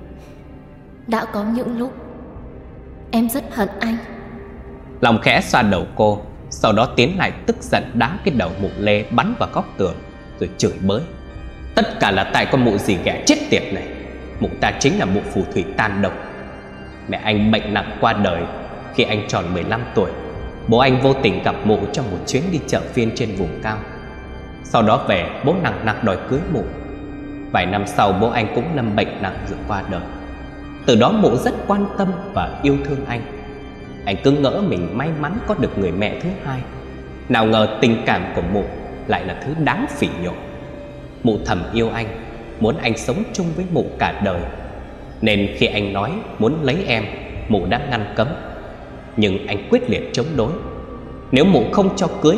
Đã có những lúc em rất hận anh. Long khẽ xoa đầu cô, sau đó tiến lại tức giận đá cái đầu mụ Lê bắn vào góc tường, rồi chửi bới: Tất cả là tại con mụ gì ghẻ chết tiệt này. Mụ ta chính là mụ phù thủy tàn độc. Mẹ anh bệnh nặng qua đời khi anh tròn mười lăm tuổi. Bố anh vô tình gặp mụ trong một chuyến đi chợ phiên trên vùng cao. Sau đó về, bố nặng nặc đòi cưới mụ. Vài năm sau bố anh cũng lâm bệnh nặng rồi qua đời. Từ đó mụ rất quan tâm và yêu thương anh. Anh cứ ngỡ mình may mắn có được người mẹ thứ hai. Nào ngờ tình cảm của mụ lại là thứ đáng phỉ nhổ. Mụ thầm yêu anh, muốn anh sống chung với mụ cả đời. Nên khi anh nói muốn lấy em, mụ đã ngăn cấm. Nhưng anh quyết liệt chống đối. Nếu mụ không cho cưới,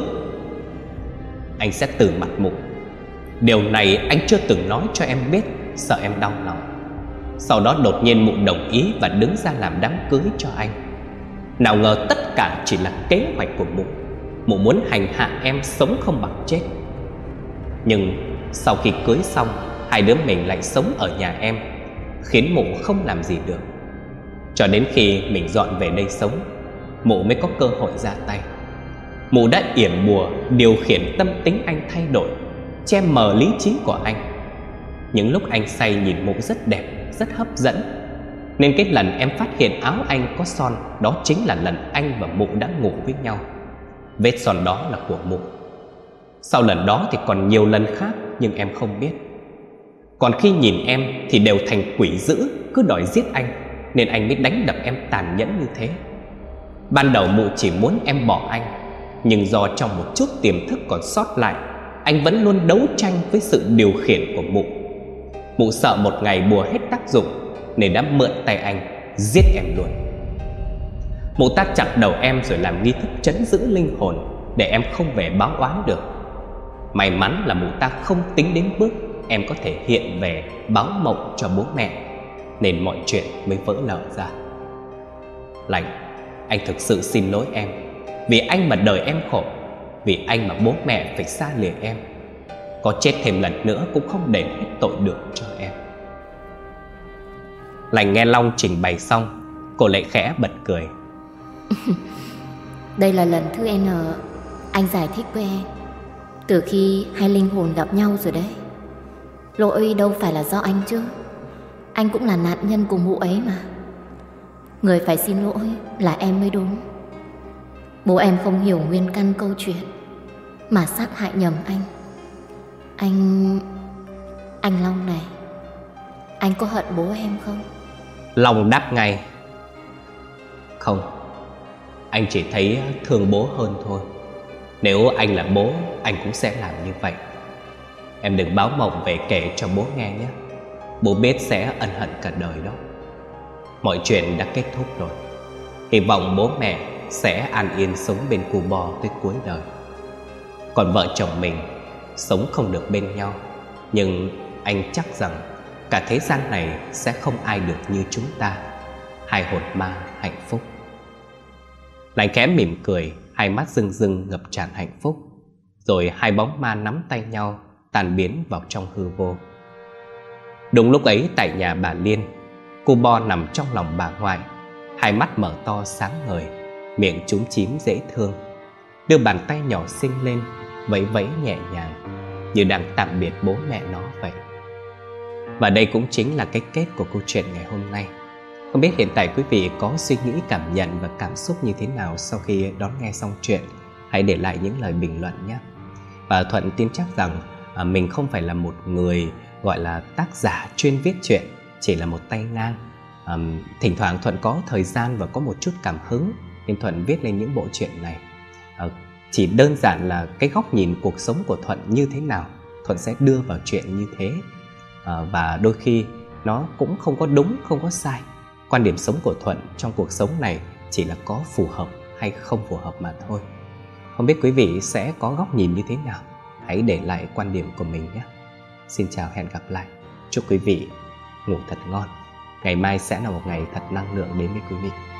anh sẽ từ mặt mụ. Điều này anh chưa từng nói cho em biết, sợ em đau lòng. Sau đó đột nhiên mụ đồng ý và đứng ra làm đám cưới cho anh. Nào ngờ tất cả chỉ là kế hoạch của mụ. Mụ muốn hành hạ em sống không bằng chết. Nhưng sau khi cưới xong, hai đứa mình lại sống ở nhà em, khiến mụ không làm gì được. Cho đến khi mình dọn về đây sống, mụ mới có cơ hội ra tay. Mụ đã yểm bùa điều khiển tâm tính anh thay đổi, che mờ lý trí của anh. Những lúc anh say nhìn mụ rất đẹp, rất hấp dẫn. Nên cái lần em phát hiện áo anh có son, đó chính là lần anh và mụ đã ngủ với nhau. Vết son đó là của mụ. Sau lần đó thì còn nhiều lần khác, nhưng em không biết. Còn khi nhìn em thì đều thành quỷ dữ, cứ đòi giết anh, nên anh mới đánh đập em tàn nhẫn như thế. Ban đầu mụ chỉ muốn em bỏ anh, nhưng do trong một chút tiềm thức còn sót lại, anh vẫn luôn đấu tranh với sự điều khiển của mụ. Mụ sợ một ngày bùa hết tác dụng nên đã mượn tay anh giết em luôn. Mụ ta chặt đầu em rồi làm nghi thức trấn giữ linh hồn để em không về báo oán được. May mắn là mụ ta không tính đến bước em có thể hiện về báo mộng cho bố mẹ, nên mọi chuyện mới vỡ lở ra. Lành, anh thực sự xin lỗi em, vì anh mà đời em khổ, vì anh mà bố mẹ phải xa lìa em. Có chết thêm lần nữa cũng không đền hết tội được cho em. Lành nghe Long trình bày xong, cô lại khẽ bật cười. Đây là lần thứ N anh giải thích với em, từ khi hai linh hồn gặp nhau rồi đấy. Lỗi đâu phải là do anh chứ, anh cũng là nạn nhân của mụ ấy mà. Người phải xin lỗi là em mới đúng. Bố em không hiểu nguyên căn câu chuyện mà sát hại nhầm anh. Anh... Anh Long này, anh có hận bố em không? Long đáp ngay. Không, anh chỉ thấy thương bố hơn thôi. Nếu anh là bố, anh cũng sẽ làm như vậy. Em đừng báo mộng về kể cho bố nghe nhé. Bố biết sẽ ân hận cả đời đó. Mọi chuyện đã kết thúc rồi. Hy vọng bố mẹ sẽ an yên sống bên Cù Bò tới cuối đời. Còn vợ chồng mình sống không được bên nhau, nhưng anh chắc rằng cả thế gian này sẽ không ai được như chúng ta, hai hồn ma hạnh phúc. Lành khẽ mỉm cười, hai mắt rưng rưng ngập tràn hạnh phúc. Rồi hai bóng ma nắm tay nhau tan biến vào trong hư vô. Đúng lúc ấy tại nhà bà Liên, Cù Bò nằm trong lòng bà ngoại, hai mắt mở to sáng ngời, miệng chúm chím dễ thương, đưa bàn tay nhỏ xinh lên vẫy vẫy nhẹ nhàng, như đang tạm biệt bố mẹ nó vậy. Và đây cũng chính là cái kết của câu chuyện ngày hôm nay. Không biết hiện tại quý vị có suy nghĩ, cảm nhận và cảm xúc như thế nào sau khi đón nghe xong chuyện? Hãy để lại những lời bình luận nhé. Và Thuận tin chắc rằng à, mình không phải là một người gọi là tác giả chuyên viết chuyện, chỉ là một tay ngang. à, Thỉnh thoảng Thuận có thời gian và có một chút cảm hứng nên Thuận viết lên những bộ truyện này. à, Chỉ đơn giản là cái góc nhìn cuộc sống của Thuận như thế nào, Thuận sẽ đưa vào chuyện như thế. à, Và đôi khi nó cũng không có đúng, không có sai. Quan điểm sống của Thuận trong cuộc sống này chỉ là có phù hợp hay không phù hợp mà thôi. Không biết quý vị sẽ có góc nhìn như thế nào? Hãy để lại quan điểm của mình nhé. Xin chào, hẹn gặp lại. Chúc quý vị ngủ thật ngon. Ngày mai sẽ là một ngày thật năng lượng đến với quý vị.